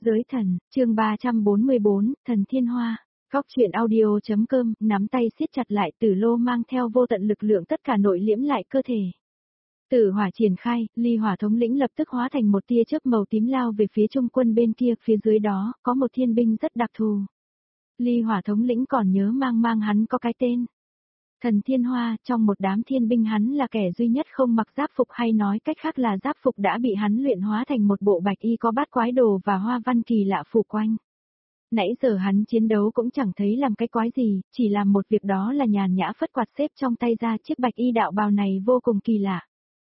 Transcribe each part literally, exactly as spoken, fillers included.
Giới thần, chương ba trăm bốn mươi bốn, Thần Thiên Hoa. Góc truyện audio.com, nắm tay siết chặt lại, Tử Lô mang theo vô tận lực lượng tất cả nội liễm lại cơ thể. Tử hỏa triển khai, ly hỏa thống lĩnh lập tức hóa thành một tia chớp màu tím lao về phía trung quân bên kia, phía dưới đó, có một thiên binh rất đặc thù. Ly hỏa thống lĩnh còn nhớ mang mang hắn có cái tên. Thần Thiên Hoa, trong một đám thiên binh hắn là kẻ duy nhất không mặc giáp phục, hay nói cách khác là giáp phục đã bị hắn luyện hóa thành một bộ bạch y có bát quái đồ và hoa văn kỳ lạ phủ quanh. Nãy giờ hắn chiến đấu cũng chẳng thấy làm cái quái gì, chỉ làm một việc đó là nhàn nhã phất quạt xếp trong tay ra, chiếc bạch y đạo bào này vô cùng kỳ lạ.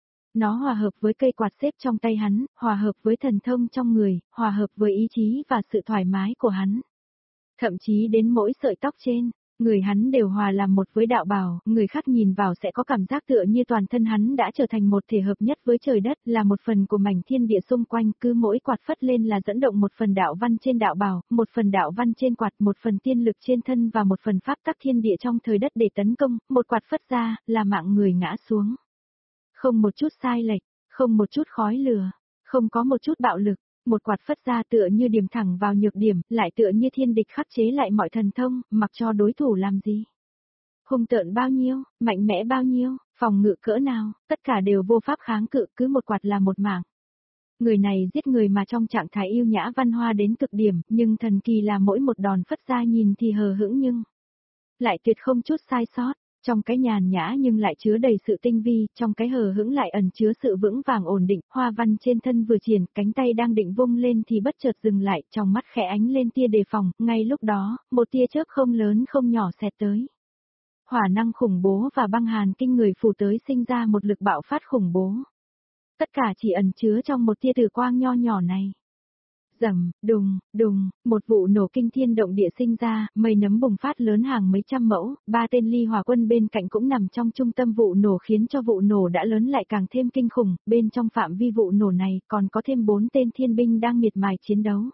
Nó hòa hợp với cây quạt xếp trong tay hắn, hòa hợp với thần thông trong người, hòa hợp với ý chí và sự thoải mái của hắn. Thậm chí đến mỗi sợi tóc trên người hắn đều hòa làm một với đạo bào, người khác nhìn vào sẽ có cảm giác tựa như toàn thân hắn đã trở thành một thể hợp nhất với trời đất, là một phần của mảnh thiên địa xung quanh, cứ mỗi quạt phất lên là dẫn động một phần đạo văn trên đạo bào, một phần đạo văn trên quạt, một phần tiên lực trên thân và một phần pháp tắc thiên địa trong thời đất để tấn công, một quạt phất ra, là mạng người ngã xuống. Không một chút sai lệch, không một chút khói lửa, không có một chút bạo lực. Một quạt phất ra tựa như điểm thẳng vào nhược điểm, lại tựa như thiên địch khắc chế lại mọi thần thông, mặc cho đối thủ làm gì. Hung tợn bao nhiêu, mạnh mẽ bao nhiêu, phòng ngự cỡ nào, tất cả đều vô pháp kháng cự, cứ một quạt là một mảng. Người này giết người mà trong trạng thái yêu nhã văn hoa đến cực điểm, nhưng thần kỳ là mỗi một đòn phất ra nhìn thì hờ hững nhưng lại tuyệt không chút sai sót. Trong cái nhàn nhã nhưng lại chứa đầy sự tinh vi, trong cái hờ hững lại ẩn chứa sự vững vàng ổn định, hoa văn trên thân vừa triển, cánh tay đang định vung lên thì bất chợt dừng lại, trong mắt khẽ ánh lên tia đề phòng, ngay lúc đó, một tia chớp không lớn không nhỏ xẹt tới. Hỏa năng khủng bố và băng hàn kinh người phủ tới sinh ra một lực bạo phát khủng bố. Tất cả chỉ ẩn chứa trong một tia tử quang nho nhỏ này. Rầm, đùng, đùng, một vụ nổ kinh thiên động địa sinh ra, mây nấm bùng phát lớn hàng mấy trăm mẫu, ba tên ly hỏa quân bên cạnh cũng nằm trong trung tâm vụ nổ khiến cho vụ nổ đã lớn lại càng thêm kinh khủng, bên trong phạm vi vụ nổ này còn có thêm bốn tên thiên binh đang miệt mài chiến đấu.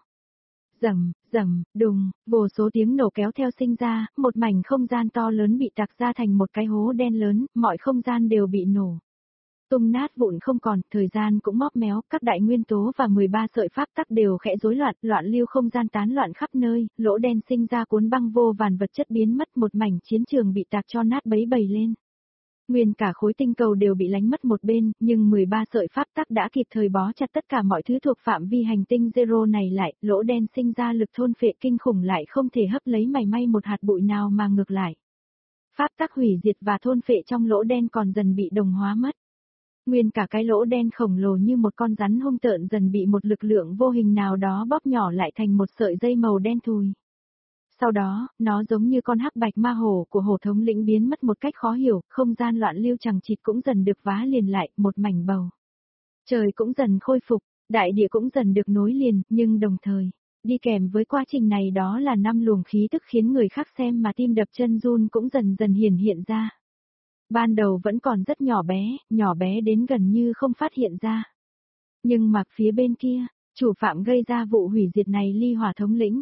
Rầm, rầm, đùng, vô số tiếng nổ kéo theo sinh ra, một mảnh không gian to lớn bị tạc ra thành một cái hố đen lớn, mọi không gian đều bị nổ tung nát vụn không còn, thời gian cũng móp méo, các đại nguyên tố và mười ba sợi pháp tắc đều khẽ rối loạn, loạn lưu không gian tán loạn khắp nơi, lỗ đen sinh ra cuốn băng vô vàn vật chất biến mất, một mảnh chiến trường bị tạc cho nát bấy bầy lên. Nguyên cả khối tinh cầu đều bị lánh mất một bên, nhưng mười ba sợi pháp tắc đã kịp thời bó chặt tất cả mọi thứ thuộc phạm vi hành tinh Zero này lại, lỗ đen sinh ra lực thôn phệ kinh khủng lại không thể hấp lấy mảy may một hạt bụi nào mà ngược lại. Pháp tắc hủy diệt và thôn phệ trong lỗ đen còn dần bị đồng hóa mất. Nguyên cả cái lỗ đen khổng lồ như một con rắn hung tợn dần bị một lực lượng vô hình nào đó bóp nhỏ lại thành một sợi dây màu đen thùi. Sau đó, nó giống như con hắc bạch ma hổ của hổ thống lĩnh biến mất một cách khó hiểu, không gian loạn lưu chằng chịt cũng dần được vá liền lại, một mảnh bầu. Trời cũng dần khôi phục, đại địa cũng dần được nối liền, nhưng đồng thời, đi kèm với quá trình này đó là năm luồng khí tức khiến người khác xem mà tim đập chân run cũng dần dần hiển hiện ra. Ban đầu vẫn còn rất nhỏ bé, nhỏ bé đến gần như không phát hiện ra. Nhưng mà phía bên kia, chủ phạm gây ra vụ hủy diệt này ly hỏa thống lĩnh.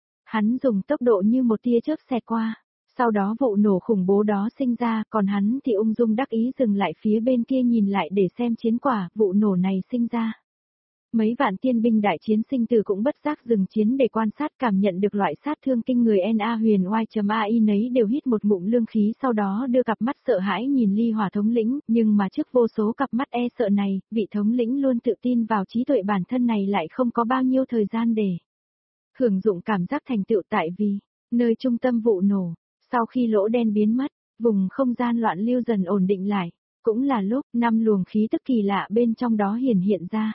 Hắn dùng tốc độ như một tia chớp xẹt qua, sau đó vụ nổ khủng bố đó sinh ra, còn hắn thì ung dung đắc ý dừng lại phía bên kia nhìn lại để xem chiến quả vụ nổ này sinh ra. Mấy vạn tiên binh đại chiến sinh tử cũng bất giác dừng chiến để quan sát cảm nhận được loại sát thương kinh người Na huyền oai.ai nấy đều hít một ngụm lương khí sau đó đưa cặp mắt sợ hãi nhìn ly hỏa thống lĩnh, nhưng mà trước vô số cặp mắt e sợ này, vị thống lĩnh luôn tự tin vào trí tuệ bản thân này lại không có bao nhiêu thời gian để hưởng dụng cảm giác thành tựu tại vì, nơi trung tâm vụ nổ, sau khi lỗ đen biến mất, vùng không gian loạn lưu dần ổn định lại, cũng là lúc năm luồng khí tức kỳ lạ bên trong đó hiển hiện ra.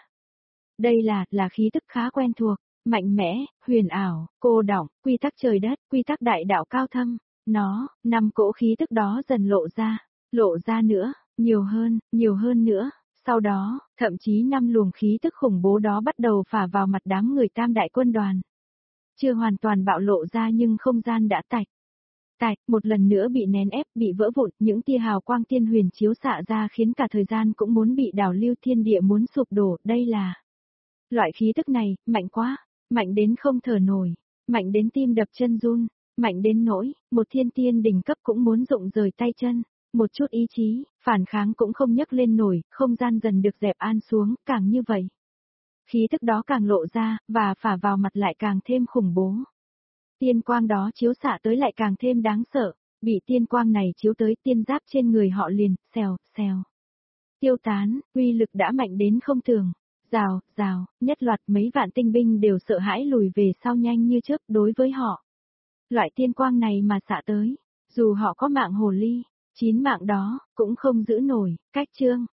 Đây là, là khí tức khá quen thuộc, mạnh mẽ, huyền ảo, cô đọng, quy tắc trời đất, quy tắc đại đạo cao thâm. Nó, năm cỗ khí tức đó dần lộ ra, lộ ra nữa, nhiều hơn, nhiều hơn nữa. Sau đó, thậm chí năm luồng khí tức khủng bố đó bắt đầu phả vào mặt đám người tam đại quân đoàn. Chưa hoàn toàn bạo lộ ra nhưng không gian đã tạch. Tạch, một lần nữa bị nén ép, bị vỡ vụn, những tia hào quang tiên huyền chiếu xạ ra khiến cả thời gian cũng muốn bị đảo lưu thiên địa muốn sụp đổ, đây là loại khí tức này, mạnh quá, mạnh đến không thở nổi, mạnh đến tim đập chân run, mạnh đến nỗi, một thiên tiên đỉnh cấp cũng muốn rụng rời tay chân, một chút ý chí, phản kháng cũng không nhấc lên nổi, không gian dần được dẹp an xuống, càng như vậy. Khí tức đó càng lộ ra, và phả vào mặt lại càng thêm khủng bố. Tiên quang đó chiếu xạ tới lại càng thêm đáng sợ, bị tiên quang này chiếu tới tiên giáp trên người họ liền, xèo, xèo. Tiêu tán, uy lực đã mạnh đến không tưởng. Rào, rào, nhất loạt mấy vạn tinh binh đều sợ hãi lùi về sau nhanh như chớp đối với họ. Loại tiên quang này mà xạ tới, dù họ có mạng hồ ly, chín mạng đó, cũng không giữ nổi, cách chương.